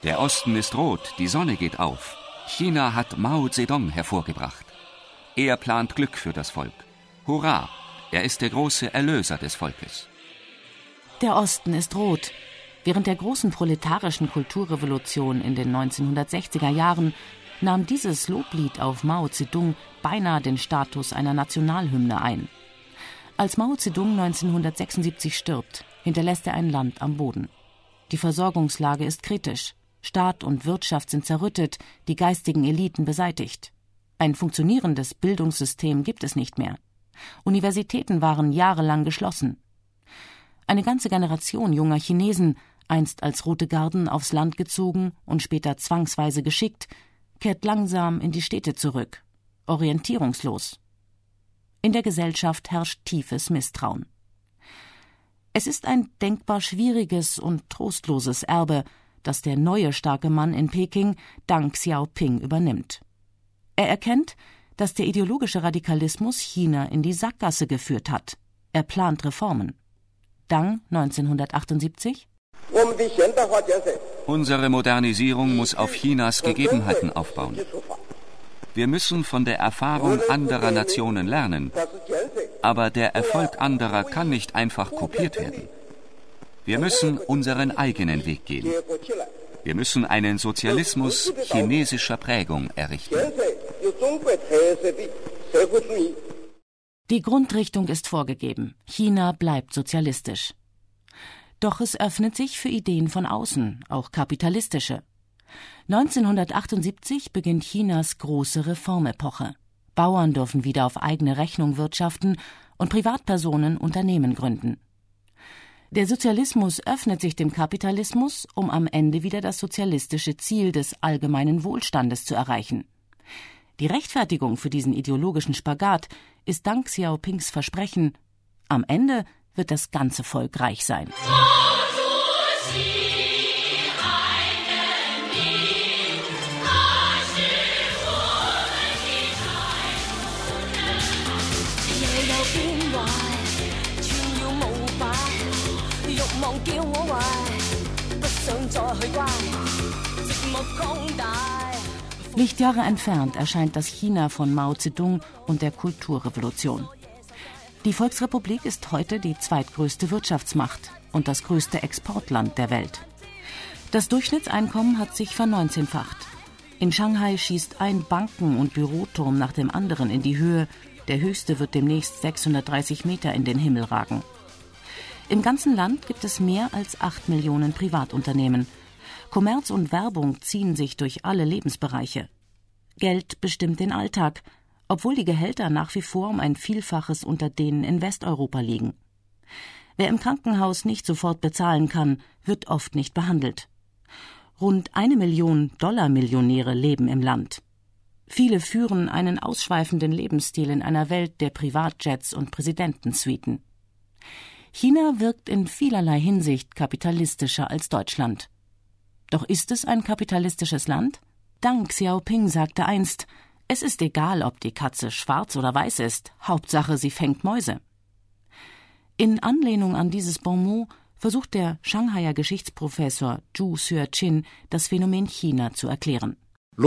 Der Osten ist rot, die Sonne geht auf. China hat Mao Zedong hervorgebracht. Er plant Glück für das Volk. Hurra, er ist der große Erlöser des Volkes. Der Osten ist rot. Während der großen proletarischen Kulturrevolution in den 1960er Jahren nahm dieses Loblied auf Mao Zedong beinahe den Status einer Nationalhymne ein. Als Mao Zedong 1976 stirbt, hinterlässt er ein Land am Boden. Die Versorgungslage ist kritisch. Staat und Wirtschaft sind zerrüttet, die geistigen Eliten beseitigt. Ein funktionierendes Bildungssystem gibt es nicht mehr. Universitäten waren jahrelang geschlossen. Eine ganze Generation junger Chinesen, einst als Rote Garden aufs Land gezogen und später zwangsweise geschickt, kehrt langsam in die Städte zurück, orientierungslos. In der Gesellschaft herrscht tiefes Misstrauen. Es ist ein denkbar schwieriges und trostloses Erbe, das der neue starke Mann in Peking, Deng Xiaoping, übernimmt. Er erkennt, dass der ideologische Radikalismus China in die Sackgasse geführt hat. Er plant Reformen. Deng 1978: Unsere Modernisierung muss auf Chinas Gegebenheiten aufbauen. Wir müssen von der Erfahrung anderer Nationen lernen, aber der Erfolg anderer kann nicht einfach kopiert werden. Wir müssen unseren eigenen Weg gehen. Wir müssen einen Sozialismus chinesischer Prägung errichten. Die Grundrichtung ist vorgegeben. China bleibt sozialistisch. Doch es öffnet sich für Ideen von außen, auch kapitalistische. 1978 beginnt Chinas große Reformepoche. Bauern dürfen wieder auf eigene Rechnung wirtschaften und Privatpersonen Unternehmen gründen. Der Sozialismus öffnet sich dem Kapitalismus, um am Ende wieder das sozialistische Ziel des allgemeinen Wohlstandes zu erreichen. Die Rechtfertigung für diesen ideologischen Spagat ist Deng Xiaopings Versprechen: Am Ende wird das ganze Volk reich sein. Lichtjahre entfernt erscheint das China von Mao Zedong und der Kulturrevolution. Die Volksrepublik ist heute die zweitgrößte Wirtschaftsmacht und das größte Exportland der Welt. Das Durchschnittseinkommen hat sich verneunzehnfacht. In Shanghai schießt ein Banken- und Büroturm nach dem anderen in die Höhe. Der höchste wird demnächst 630 Meter in den Himmel ragen. Im ganzen Land gibt es mehr als 8 Millionen Privatunternehmen. Kommerz und Werbung ziehen sich durch alle Lebensbereiche. Geld bestimmt den Alltag, obwohl die Gehälter nach wie vor um ein Vielfaches unter denen in Westeuropa liegen. Wer im Krankenhaus nicht sofort bezahlen kann, wird oft nicht behandelt. Rund 1 Million Dollar-Millionäre leben im Land. Viele führen einen ausschweifenden Lebensstil in einer Welt der Privatjets und Präsidentensuiten. China wirkt in vielerlei Hinsicht kapitalistischer als Deutschland. Doch ist es ein kapitalistisches Land? Deng Xiaoping sagte einst: Es ist egal, ob die Katze schwarz oder weiß ist, Hauptsache sie fängt Mäuse. In Anlehnung an dieses Bonmot versucht der Shanghaier Geschichtsprofessor Zhu Xueqin das Phänomen China zu erklären.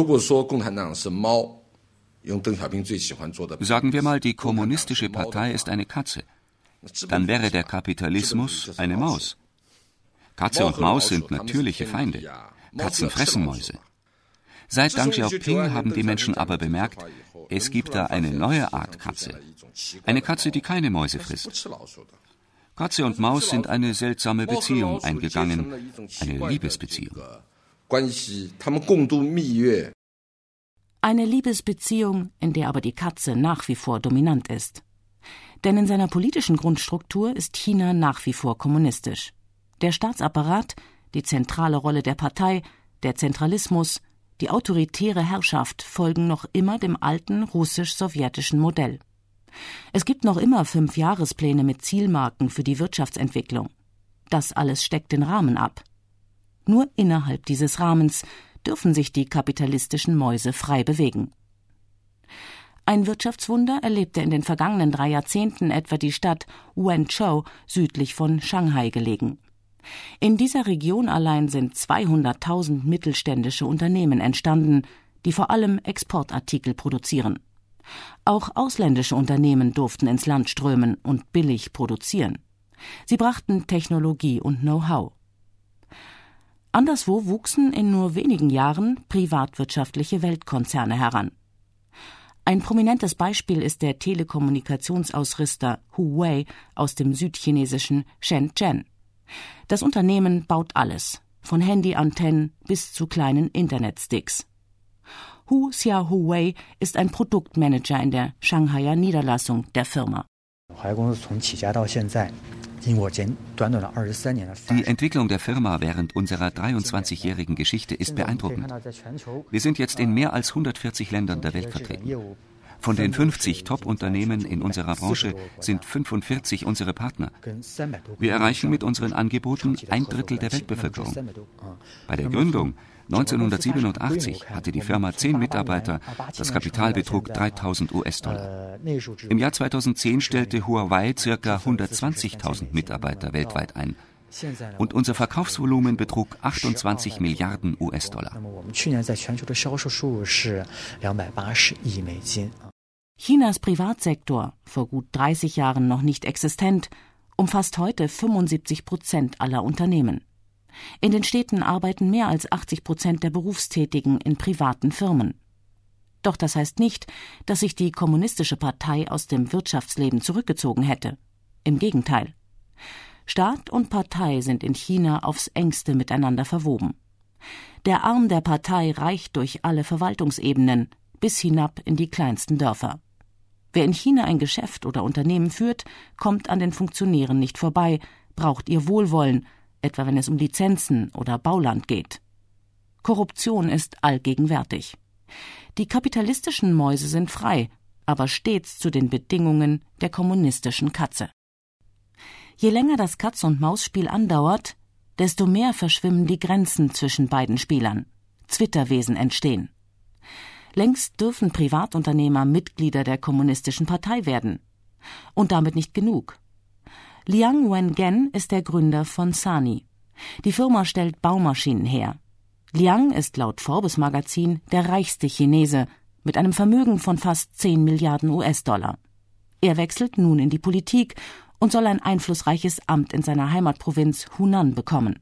Sagen wir mal, die Kommunistische Partei ist eine Katze. Dann wäre der Kapitalismus eine Maus. Katze und Maus sind natürliche Feinde. Katzen fressen Mäuse. Seit Deng Xiaoping haben die Menschen aber bemerkt, es gibt da eine neue Art Katze. Eine Katze, die keine Mäuse frisst. Katze und Maus sind eine seltsame Beziehung eingegangen, eine Liebesbeziehung. Eine Liebesbeziehung, in der aber die Katze nach wie vor dominant ist. Denn in seiner politischen Grundstruktur ist China nach wie vor kommunistisch. Der Staatsapparat, die zentrale Rolle der Partei, der Zentralismus, die autoritäre Herrschaft folgen noch immer dem alten russisch-sowjetischen Modell. Es gibt noch immer 5-Jahrespläne mit Zielmarken für die Wirtschaftsentwicklung. Das alles steckt den Rahmen ab. Nur innerhalb dieses Rahmens dürfen sich die kapitalistischen Mäuse frei bewegen. Ein Wirtschaftswunder erlebte in den vergangenen 3 Jahrzehnten etwa die Stadt Wenzhou südlich von Shanghai gelegen. In dieser Region allein sind 200.000 mittelständische Unternehmen entstanden, die vor allem Exportartikel produzieren. Auch ausländische Unternehmen durften ins Land strömen und billig produzieren. Sie brachten Technologie und Know-how. Anderswo wuchsen in nur wenigen Jahren privatwirtschaftliche Weltkonzerne heran. Ein prominentes Beispiel ist der Telekommunikationsausrüster Huawei aus dem südchinesischen Shenzhen. Das Unternehmen baut alles, von Handyantennen bis zu kleinen Internetsticks. Hu Xiaohuwei ist ein Produktmanager in der Shanghaier Niederlassung der Firma. Die Entwicklung der Firma während unserer 23-jährigen Geschichte ist beeindruckend. Wir sind jetzt in mehr als 140 Ländern der Welt vertreten. Von den 50 Top-Unternehmen in unserer Branche sind 45 unsere Partner. Wir erreichen mit unseren Angeboten 1/3 der Weltbevölkerung. Bei der Gründung 1987 hatte die Firma 10 Mitarbeiter, das Kapital betrug $3.000. Im Jahr 2010 stellte Huawei ca. 120.000 Mitarbeiter weltweit ein. Und unser Verkaufsvolumen betrug $28 Milliarden. Chinas Privatsektor, vor gut 30 Jahren noch nicht existent, umfasst heute 75% aller Unternehmen. In den Städten arbeiten mehr als 80% der Berufstätigen in privaten Firmen. Doch das heißt nicht, dass sich die Kommunistische Partei aus dem Wirtschaftsleben zurückgezogen hätte. Im Gegenteil. Staat und Partei sind in China aufs engste miteinander verwoben. Der Arm der Partei reicht durch alle Verwaltungsebenen, bis hinab in die kleinsten Dörfer. Wer in China ein Geschäft oder Unternehmen führt, kommt an den Funktionären nicht vorbei, braucht ihr Wohlwollen, etwa wenn es um Lizenzen oder Bauland geht. Korruption ist allgegenwärtig. Die kapitalistischen Mäuse sind frei, aber stets zu den Bedingungen der kommunistischen Katze. Je länger das Katz-und-Maus-Spiel andauert, desto mehr verschwimmen die Grenzen zwischen beiden Spielern. Zwitterwesen entstehen. Längst dürfen Privatunternehmer Mitglieder der Kommunistischen Partei werden. Und damit nicht genug. Liang Wengen ist der Gründer von Sany. Die Firma stellt Baumaschinen her. Liang ist laut Forbes-Magazin der reichste Chinese mit einem Vermögen von fast 10 Milliarden US-Dollar. Er wechselt nun in die Politik und soll ein einflussreiches Amt in seiner Heimatprovinz Hunan bekommen.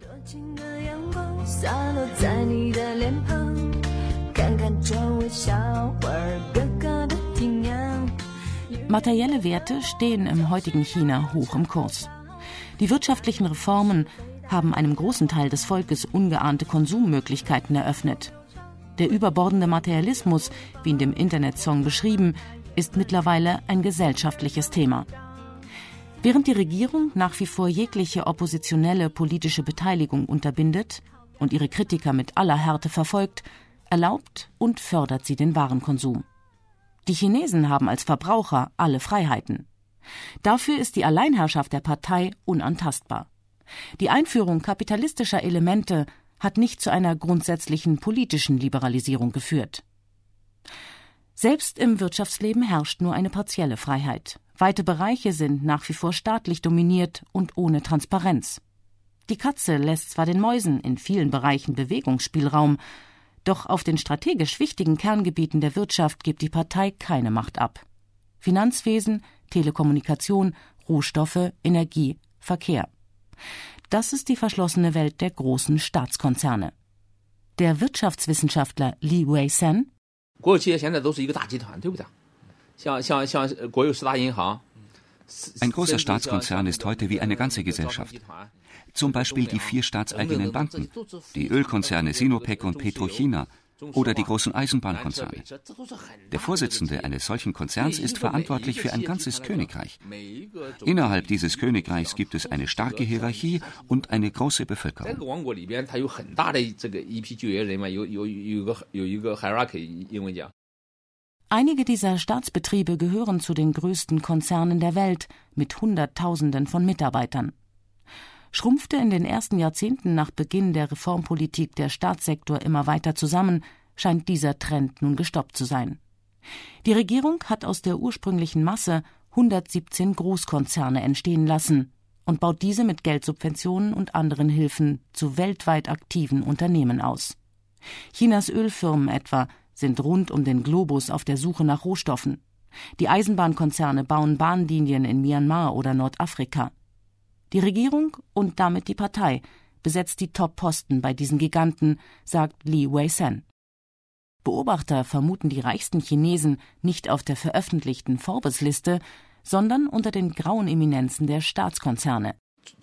Materielle Werte stehen im heutigen China hoch im Kurs. Die wirtschaftlichen Reformen haben einem großen Teil des Volkes ungeahnte Konsummöglichkeiten eröffnet. Der überbordende Materialismus, wie in dem Internetsong beschrieben, ist mittlerweile ein gesellschaftliches Thema. Während die Regierung nach wie vor jegliche oppositionelle politische Beteiligung unterbindet und ihre Kritiker mit aller Härte verfolgt, erlaubt und fördert sie den Warenkonsum. Die Chinesen haben als Verbraucher alle Freiheiten. Dafür ist die Alleinherrschaft der Partei unantastbar. Die Einführung kapitalistischer Elemente hat nicht zu einer grundsätzlichen politischen Liberalisierung geführt. Selbst im Wirtschaftsleben herrscht nur eine partielle Freiheit. Weite Bereiche sind nach wie vor staatlich dominiert und ohne Transparenz. Die Katze lässt zwar den Mäusen in vielen Bereichen Bewegungsspielraum, doch auf den strategisch wichtigen Kerngebieten der Wirtschaft gibt die Partei keine Macht ab. Finanzwesen, Telekommunikation, Rohstoffe, Energie, Verkehr. Das ist die verschlossene Welt der großen Staatskonzerne. Der Wirtschaftswissenschaftler Li Wei-Sen: Ein großer Staatskonzern ist heute wie eine ganze Gesellschaft. Zum Beispiel die 4 staatseigenen Banken, die Ölkonzerne Sinopec und Petrochina oder die großen Eisenbahnkonzerne. Der Vorsitzende eines solchen Konzerns ist verantwortlich für ein ganzes Königreich. Innerhalb dieses Königreichs gibt es eine starke Hierarchie und eine große Bevölkerung. Einige dieser Staatsbetriebe gehören zu den größten Konzernen der Welt mit Hunderttausenden von Mitarbeitern. Schrumpfte in den ersten Jahrzehnten nach Beginn der Reformpolitik der Staatssektor immer weiter zusammen, scheint dieser Trend nun gestoppt zu sein. Die Regierung hat aus der ursprünglichen Masse 117 Großkonzerne entstehen lassen und baut diese mit Geldsubventionen und anderen Hilfen zu weltweit aktiven Unternehmen aus. Chinas Ölfirmen etwa sind rund um den Globus auf der Suche nach Rohstoffen. Die Eisenbahnkonzerne bauen Bahnlinien in Myanmar oder Nordafrika. Die Regierung und damit die Partei besetzt die Top-Posten bei diesen Giganten, sagt Li Wei-sen. Beobachter vermuten die reichsten Chinesen nicht auf der veröffentlichten Forbes-Liste, sondern unter den grauen Eminenzen der Staatskonzerne.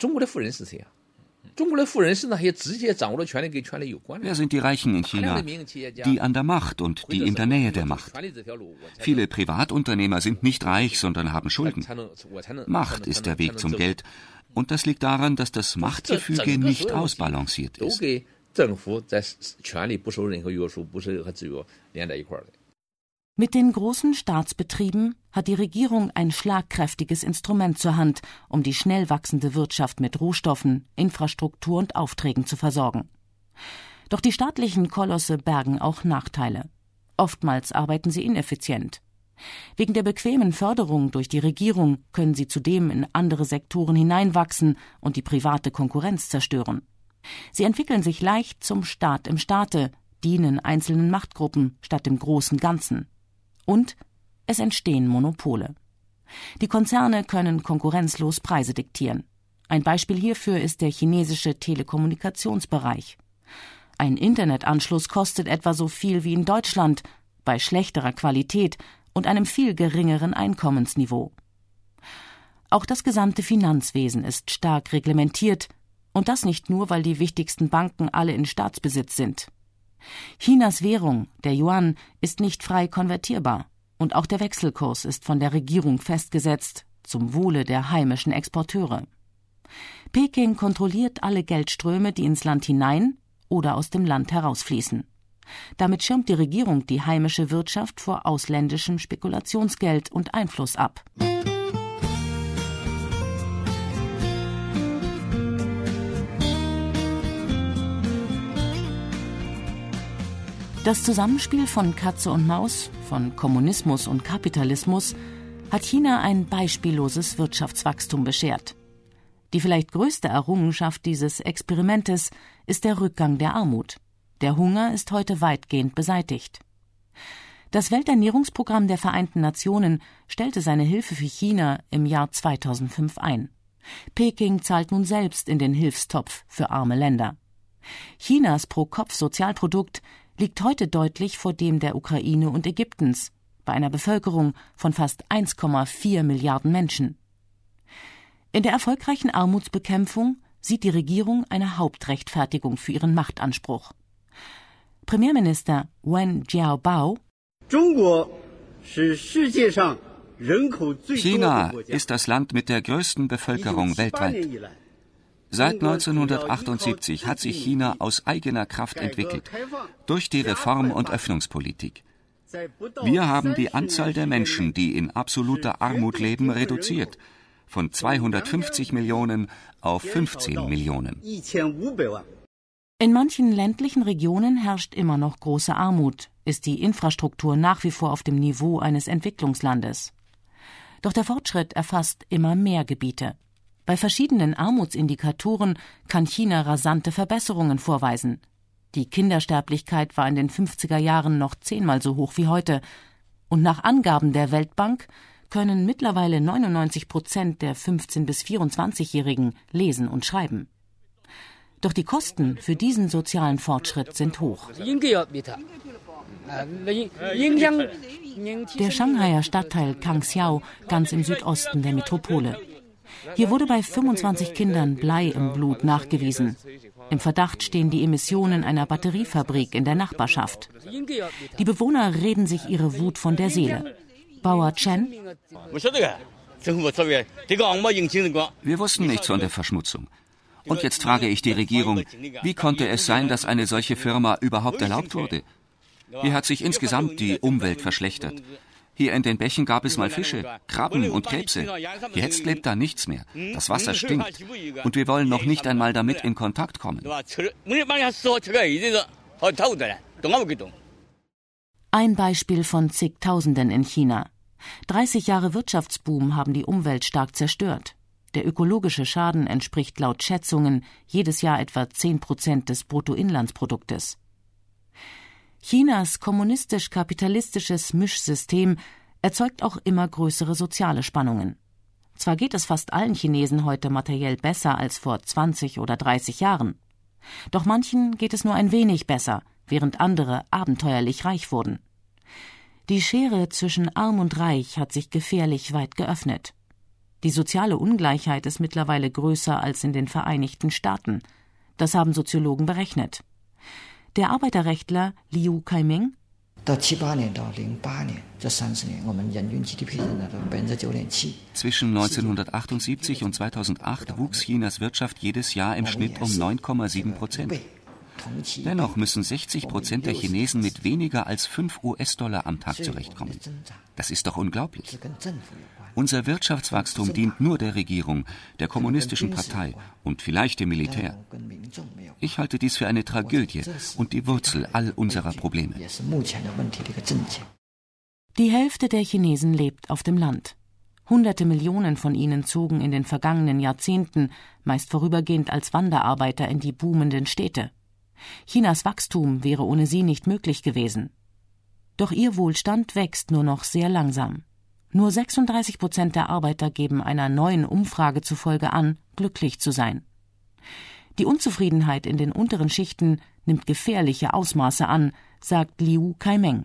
Wer sind die Reichen in China? Die an der Macht und die in der Nähe der Macht. Viele Privatunternehmer sind nicht reich, sondern haben Schulden. Macht ist der Weg zum Geld. Und das liegt daran, dass das Machtgefüge nicht ausbalanciert ist. Mit den großen Staatsbetrieben hat die Regierung ein schlagkräftiges Instrument zur Hand, um die schnell wachsende Wirtschaft mit Rohstoffen, Infrastruktur und Aufträgen zu versorgen. Doch die staatlichen Kolosse bergen auch Nachteile. Oftmals arbeiten sie ineffizient. Wegen der bequemen Förderung durch die Regierung können sie zudem in andere Sektoren hineinwachsen und die private Konkurrenz zerstören. Sie entwickeln sich leicht zum Staat im Staate, dienen einzelnen Machtgruppen statt dem großen Ganzen. Und es entstehen Monopole. Die Konzerne können konkurrenzlos Preise diktieren. Ein Beispiel hierfür ist der chinesische Telekommunikationsbereich. Ein Internetanschluss kostet etwa so viel wie in Deutschland, bei schlechterer Qualität und einem viel geringeren Einkommensniveau. Auch das gesamte Finanzwesen ist stark reglementiert, und das nicht nur, weil die wichtigsten Banken alle in Staatsbesitz sind. Chinas Währung, der Yuan, ist nicht frei konvertierbar, und auch der Wechselkurs ist von der Regierung festgesetzt, zum Wohle der heimischen Exporteure. Peking kontrolliert alle Geldströme, die ins Land hinein oder aus dem Land herausfließen. Damit schirmt die Regierung die heimische Wirtschaft vor ausländischem Spekulationsgeld und Einfluss ab. Das Zusammenspiel von Katze und Maus, von Kommunismus und Kapitalismus, hat China ein beispielloses Wirtschaftswachstum beschert. Die vielleicht größte Errungenschaft dieses Experimentes ist der Rückgang der Armut. Der Hunger ist heute weitgehend beseitigt. Das Welternährungsprogramm der Vereinten Nationen stellte seine Hilfe für China im Jahr 2005 ein. Peking zahlt nun selbst in den Hilfstopf für arme Länder. Chinas Pro-Kopf-Sozialprodukt liegt heute deutlich vor dem der Ukraine und Ägyptens, bei einer Bevölkerung von fast 1,4 Milliarden Menschen. In der erfolgreichen Armutsbekämpfung sieht die Regierung eine Hauptrechtfertigung für ihren Machtanspruch. Premierminister Wen Jiabao: China ist das Land mit der größten Bevölkerung weltweit. Seit 1978 hat sich China aus eigener Kraft entwickelt, durch die Reform- und Öffnungspolitik. Wir haben die Anzahl der Menschen, die in absoluter Armut leben, reduziert, von 250 Millionen auf 15 Millionen. In manchen ländlichen Regionen herrscht immer noch große Armut, ist die Infrastruktur nach wie vor auf dem Niveau eines Entwicklungslandes. Doch der Fortschritt erfasst immer mehr Gebiete. Bei verschiedenen Armutsindikatoren kann China rasante Verbesserungen vorweisen. Die Kindersterblichkeit war in den 50er Jahren noch 10-mal so hoch wie heute. Und nach Angaben der Weltbank können mittlerweile 99% der 15- bis 24-Jährigen lesen und schreiben. Doch die Kosten für diesen sozialen Fortschritt sind hoch. Der Shanghaier Stadtteil Kangxiao, ganz im Südosten der Metropole. Hier wurde bei 25 Kindern Blei im Blut nachgewiesen. Im Verdacht stehen die Emissionen einer Batteriefabrik in der Nachbarschaft. Die Bewohner reden sich ihre Wut von der Seele. Bauer Chen: Wir wussten nichts von der Verschmutzung. Und jetzt frage ich die Regierung, wie konnte es sein, dass eine solche Firma überhaupt erlaubt wurde? Hier hat sich insgesamt die Umwelt verschlechtert. Hier in den Bächen gab es mal Fische, Krabben und Krebse. Jetzt lebt da nichts mehr. Das Wasser stinkt. Und wir wollen noch nicht einmal damit in Kontakt kommen. Ein Beispiel von zigtausenden in China. 30 Jahre Wirtschaftsboom haben die Umwelt stark zerstört. Der ökologische Schaden entspricht laut Schätzungen jedes Jahr etwa 10% des Bruttoinlandsproduktes. Chinas kommunistisch-kapitalistisches Mischsystem erzeugt auch immer größere soziale Spannungen. Zwar geht es fast allen Chinesen heute materiell besser als vor 20 oder 30 Jahren. Doch manchen geht es nur ein wenig besser, während andere abenteuerlich reich wurden. Die Schere zwischen Arm und Reich hat sich gefährlich weit geöffnet. Die soziale Ungleichheit ist mittlerweile größer als in den Vereinigten Staaten. Das haben Soziologen berechnet. Der Arbeiterrechtler Liu Kaiming: Zwischen 1978 und 2008 wuchs Chinas Wirtschaft jedes Jahr im Schnitt um 9,7%. Dennoch müssen 60% der Chinesen mit weniger als 5 US-Dollar am Tag zurechtkommen. Das ist doch unglaublich. Unser Wirtschaftswachstum dient nur der Regierung, der kommunistischen Partei und vielleicht dem Militär. Ich halte dies für eine Tragödie und die Wurzel all unserer Probleme. Die Hälfte der Chinesen lebt auf dem Land. Hunderte Millionen von ihnen zogen in den vergangenen Jahrzehnten, meist vorübergehend als Wanderarbeiter, in die boomenden Städte. Chinas Wachstum wäre ohne sie nicht möglich gewesen. Doch ihr Wohlstand wächst nur noch sehr langsam. Nur 36% der Arbeiter geben einer neuen Umfrage zufolge an, glücklich zu sein. Die Unzufriedenheit in den unteren Schichten nimmt gefährliche Ausmaße an, sagt Liu Kaiming.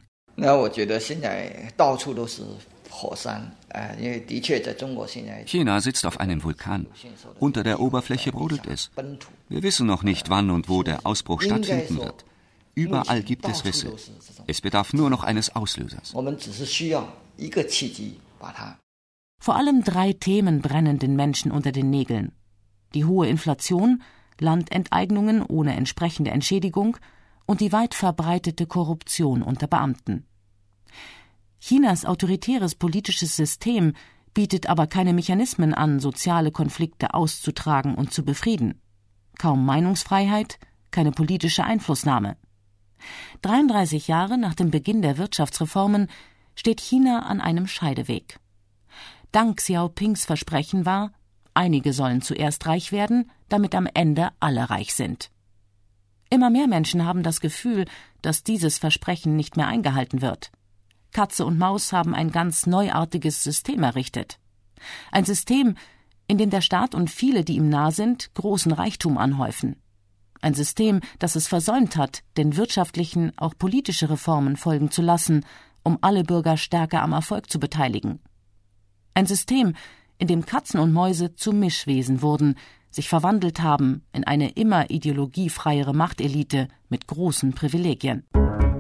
China sitzt auf einem Vulkan. Unter der Oberfläche brodelt es. Wir wissen noch nicht, wann und wo der Ausbruch stattfinden wird. Überall gibt es Risse. Es bedarf nur noch eines Auslösers. Vor allem 3 Themen brennen den Menschen unter den Nägeln: die hohe Inflation, Landenteignungen ohne entsprechende Entschädigung und die weit verbreitete Korruption unter Beamten. Chinas autoritäres politisches System bietet aber keine Mechanismen an, soziale Konflikte auszutragen und zu befrieden. Kaum Meinungsfreiheit, keine politische Einflussnahme. 33 Jahre nach dem Beginn der Wirtschaftsreformen steht China an einem Scheideweg. Deng Xiaopings Versprechen war, einige sollen zuerst reich werden, damit am Ende alle reich sind. Immer mehr Menschen haben das Gefühl, dass dieses Versprechen nicht mehr eingehalten wird. Katze und Maus haben ein ganz neuartiges System errichtet. Ein System, in dem der Staat und viele, die ihm nah sind, großen Reichtum anhäufen. Ein System, das es versäumt hat, den wirtschaftlichen, auch politische Reformen folgen zu lassen, um alle Bürger stärker am Erfolg zu beteiligen. Ein System, in dem Katzen und Mäuse zu Mischwesen wurden, sich verwandelt haben in eine immer ideologiefreiere Machtelite mit großen Privilegien.